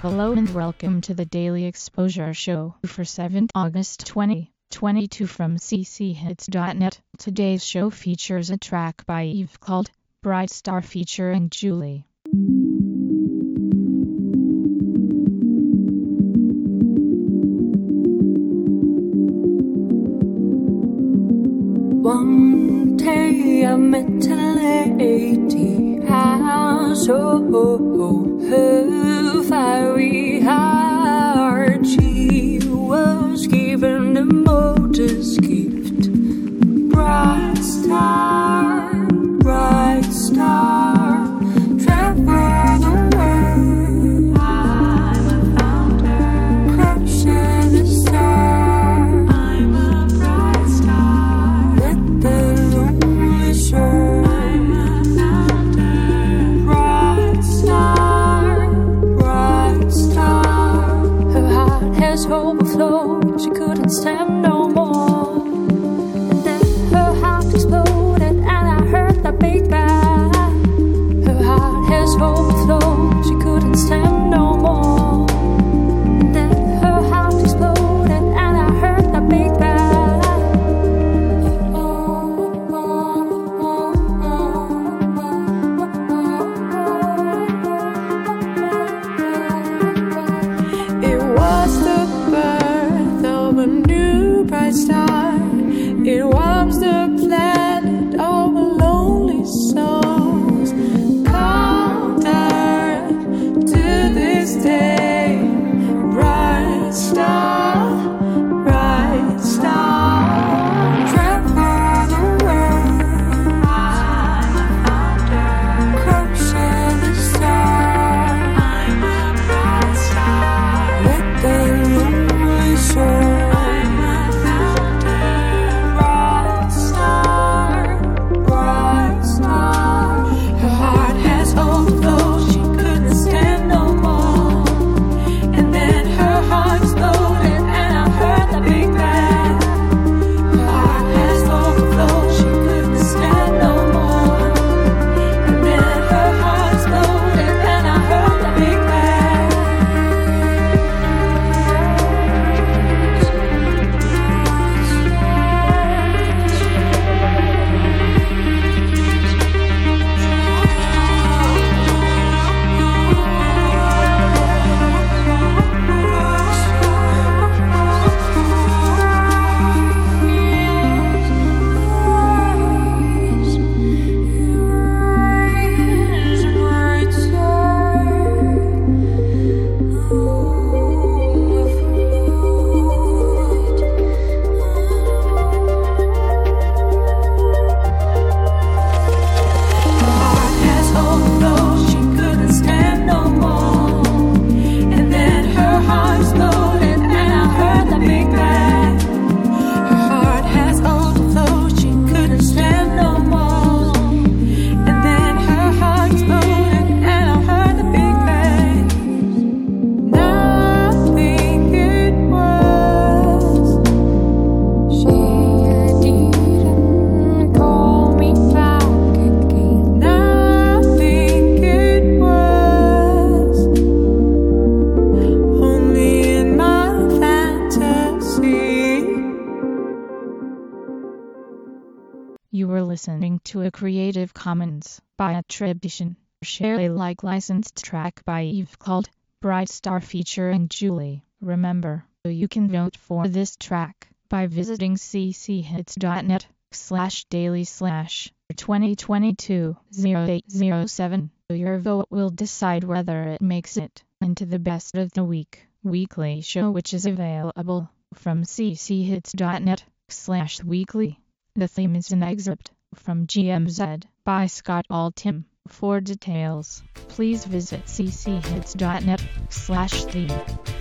Hello and welcome to the Daily Exposure Show for 7th August 2022 from cchits.net. Today's show features a track by Eve called Bright Star featuring Julie. One day I met a lady, I saw her fiery heart. She was given the modest gift. Bright star, travel the world. I'm a founder, crushing the star. I'm a bright star, let the lonely soul. I'm a founder, bright star. Her heart has overflowed, she couldn't stand no more. And then her heart exploded and I heard the big bang. Her heart has overflowed, she couldn't stand no more. And then her heart exploded and I heard the big bang. It was the birth of a new bright star. It warms the planet of lonely souls. Called Earth to this day. Bright star, travel the world. I'm a founder, crushing the star. I'm a bright star, let the lonely soul. I'm a founder, bright star. Her heart has overflowed, she couldn't stand no more. And then her heart exploded and I heard the big bang. Her heart has overflowed, she couldn't stand no more. And then her heart exploded and I heard the big bang. You were listening to a Creative Commons by attribution, share Alike licensed track by Eve called Bright Star featuring Julie. Remember, you can vote for this track by visiting cchits.net/daily/2022-0807. Your vote will decide whether it makes it into the Best of the Week weekly show, which is available from cchits.net/weekly. The theme is an excerpt from GMZ by Scott Altham. For details, please visit cchits.net/theme.